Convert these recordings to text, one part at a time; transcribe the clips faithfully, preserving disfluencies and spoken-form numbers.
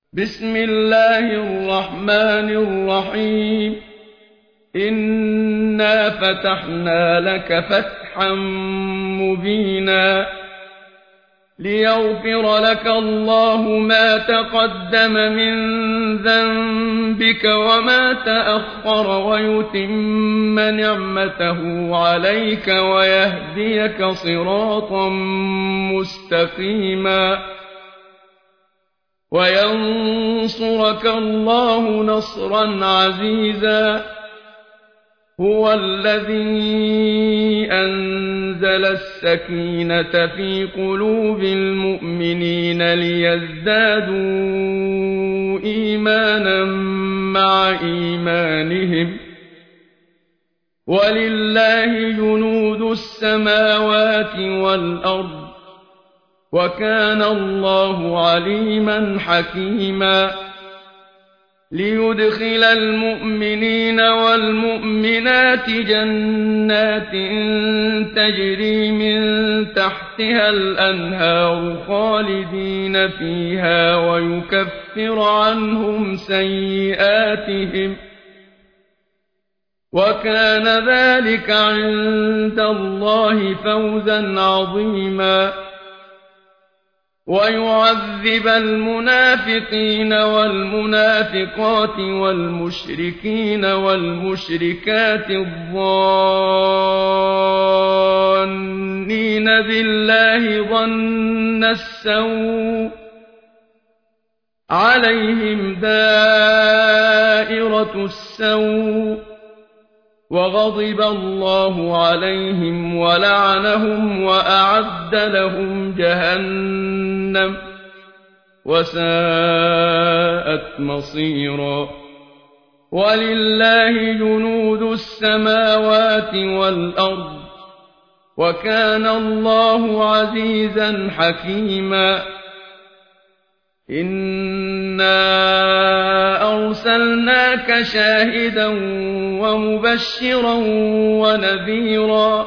بسم الله الرحمن الرحيم إنا فتحنا لك فتحا مبينا ليغفر لك الله ما تقدم من ذنبك وما تأخر ويتم نعمته عليك ويهديك صراطا مستقيما وينصرك الله نصرا عزيزا هو الذي أنزل السكينة في قلوب المؤمنين ليزدادوا إيمانا مع إيمانهم ولله جنود السماوات والأرض وكان الله عليما حكيما ليدخل المؤمنين والمؤمنات جنات تجري من تحتها الأنهار خالدين فيها ويكفر عنهم سيئاتهم وكان ذلك عند الله فوزا عظيما ويعذب المنافقين والمنافقات والمشركين والمشركات الظانين بالله ظن السوء عليهم دائرة السوء وغضب الله عليهم ولعنهم وأعد لهم جهنم وساءت مصيرا ولله جنود السماوات والأرض وكان الله عزيزا حكيما إنا أرسلناك شاهدا ومبشرا ونذيرا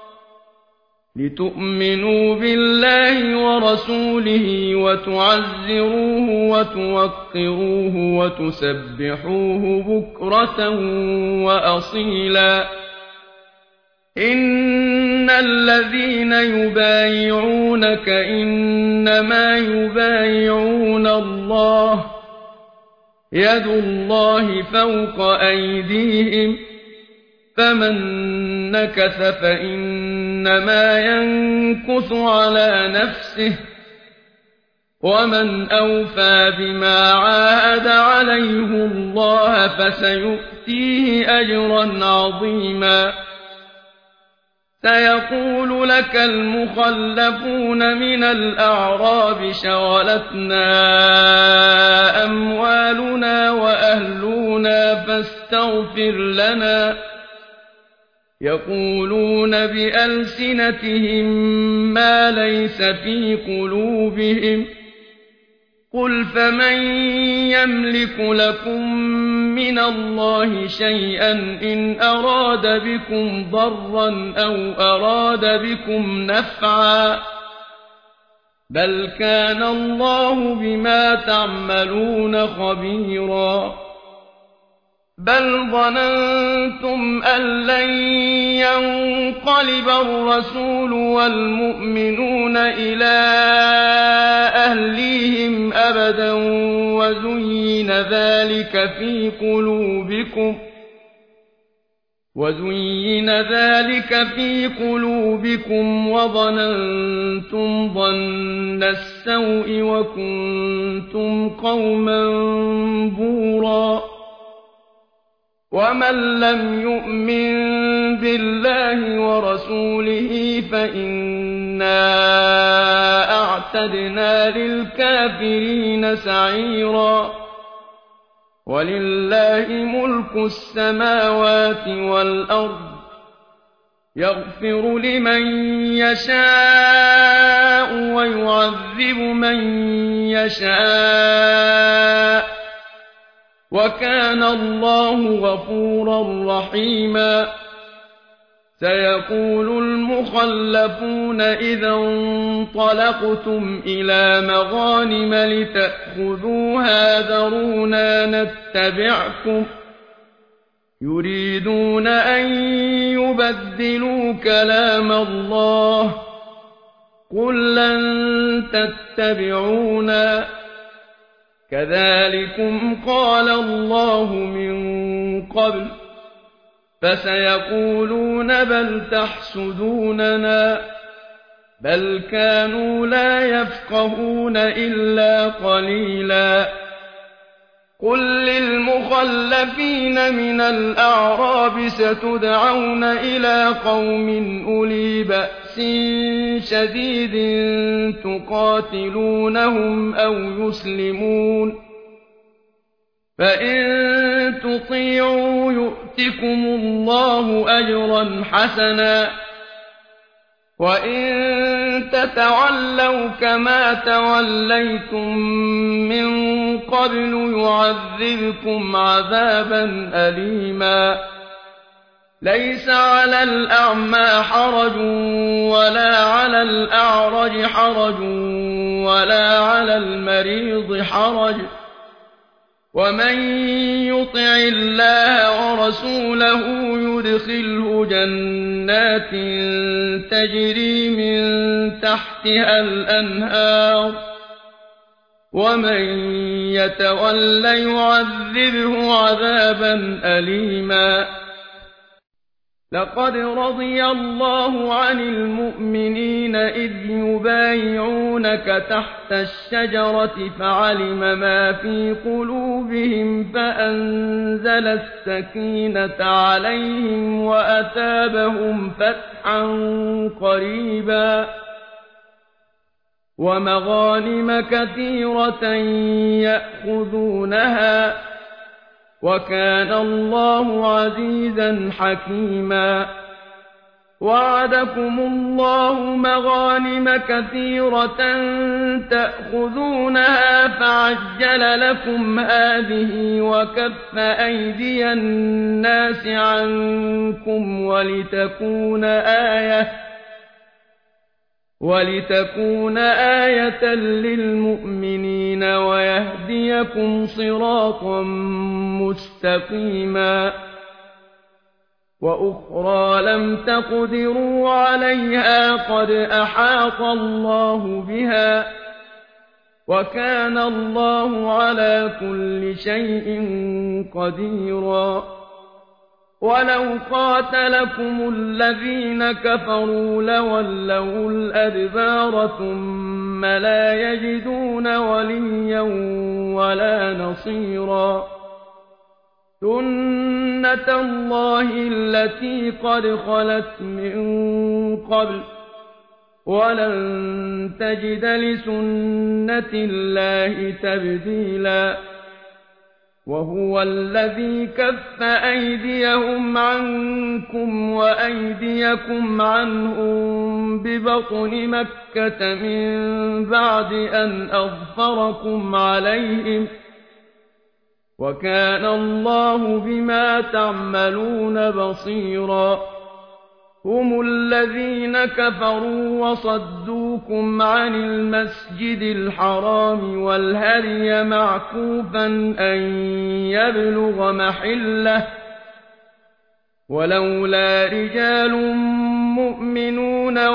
لتؤمنوا بالله ورسوله وتعزروه وتوقروه وتسبحوه بكرة وأصيلا إن الذين يبايعونك إنما يبايعون الله يد الله فوق أيديهم فمن نكث فإنما ينكث على نفسه ومن أوفى بما عاهد عليه الله فسيؤتيه أجرا عظيما سيقول لك المخلفون من الأعراب شغلتنا أموالنا وأهلنا فاستغفر لنا يقولون بألسنتهم ما ليس في قلوبهم قل فمن يملك لكم من الله شيئا إن أراد بكم ضرا أو أراد بكم نفعا بل كان الله بما تعملون خبيرا بل ظننتم أن لن ينقلب الرسول والمؤمنون إلى أهليهم أبدا وزين ذلك في قلوبكم وزين ذلك في قلوبكم وظننتم ظن السوء وكنتم قوما بورا ومن لم يؤمن بالله ورسوله فإنا أعتدنا للكافرين سعيرا ولله ملك السماوات والأرض يغفر لمن يشاء ويعذب من يشاء وكان الله غفورا رحيما سيقول المخلفون إذا انطلقتم إلى مغانم لتأخذوها ذرونا نتبعكم يريدون أن يبدلوا كلام الله قل لن تتبعونا كذلكم قال الله من قبل فسيقولون بل تحسدوننا بل كانوا لا يفقهون إلا قليلا قل للمخلفين من الأعراب ستدعون إلى قوم أولي بأس شديد تقاتلونهم أو يسلمون فإن تطيعوا يؤتكم الله أجرا حسنا وإن تتولوا كما توليتم من قبل يعذبكم عذابا أليما ليس على الأعمى حرج ولا على الأعرج حرج ولا على المريض حرج ومن يطع الله ورسوله يدخله جنات تجري من تحتها الأنهار ومن يتول يعذبه عذابا أليما لقد رضي الله عن المؤمنين إذ يبايعونك تحت الشجرة فعلم ما في قلوبهم فأنزل السكينة عليهم وأثابهم فتحا قريبا ومغانم كثيرة يأخذونها وكان الله عزيزا حكيما وعدكم الله مغانم كثيرة تأخذونها فعجل لكم هذه وكف أيدي الناس عنكم ولتكون آية ولتكون آية للمؤمنين ويهديكم صراطا مستقيما وأخرى لم تقدروا عليها قد أحاط الله بها وكان الله على كل شيء قديرا ولو قاتلكم الذين كفروا لولوا الأدبار ثم لا يجدون وليا ولا نصيرا سنة الله التي قد خلت من قبل ولن تجد لسنة الله تبديلا وهو الذي كف أيديهم عنكم وأيديكم عنهم ببطن مكة من بعد أن أظفركم عليهم وكان الله بما تعملون بصيرا هم الذين كفروا وصدوكم عن المسجد الحرام والهدي معكوفا أن يبلغ محله ولولا رجال مؤمنون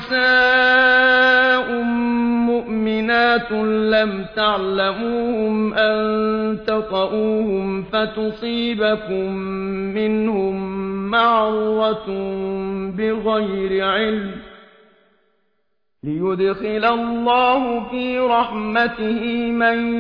ونساء مؤمنات لم تعلموهم أن تطؤوهم فتصيبكم منهم معرة بغير علم ليدخل الله في رحمته من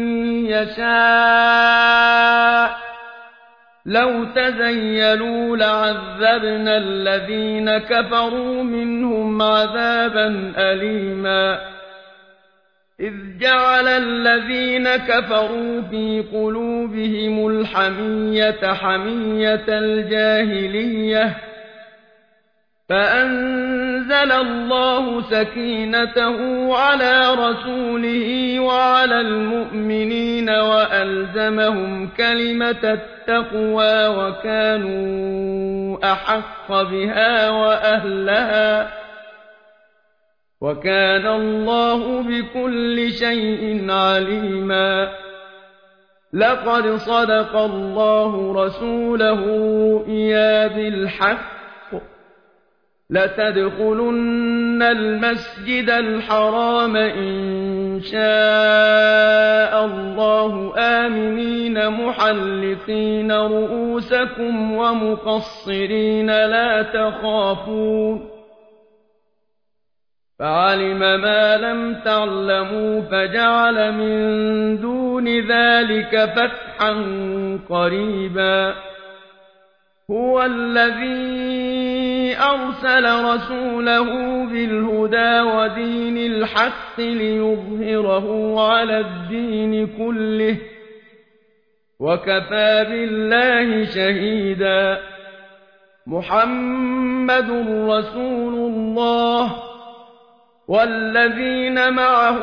يشاء لو تزيلوا لعذبنا الذين كفروا منهم عذابا أليما إذ جعل الذين كفروا في قلوبهم الحمية حمية الجاهلية فأنزل الله سكينته على رسوله وعلى المؤمنين وألزمهم كلمة التقوى وكانوا أحق بها وأهلها وكان الله بكل شيء عليما. لقد صدق الله رسوله الرؤيا بالحق لتدخلن المسجد الحرام إن شاء الله آمنين محلقين رؤوسكم ومقصرين لا تخافون فعلم ما لم تعلموا فجعل من دون ذلك فتحا قريبا. هو الذي أرسل رسوله بالهدى ودين الحق ليظهره على الدين كله وكفى بالله شهيدا. محمد رسول الله والذين معه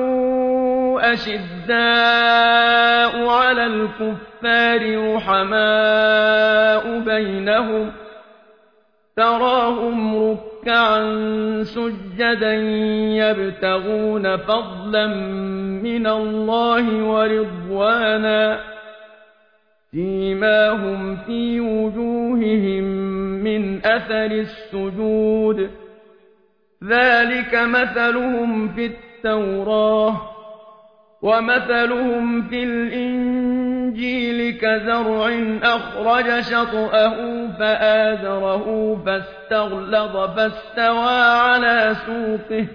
أشداء على الكفار رحماء بينهم تراهم ركعا سجدا يبتغون فضلا من الله ورضوانا سيماهم في وجوههم من أثر السجود ذلك مثلهم في التوراة ومثلهم في الإنجيل كزرع أخرج شطأه فآزره فاستغلظ فاستوى على سوقه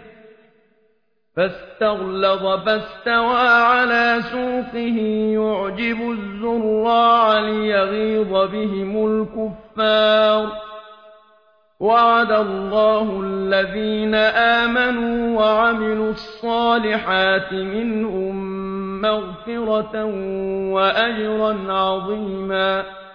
فاستغلظ فاستوى على سوقه يعجب الزراع ليغيظ بهم الكفار. وعد الله الذين آمنوا وعملوا الصالحات منهم مغفرة وأجرا عظيما.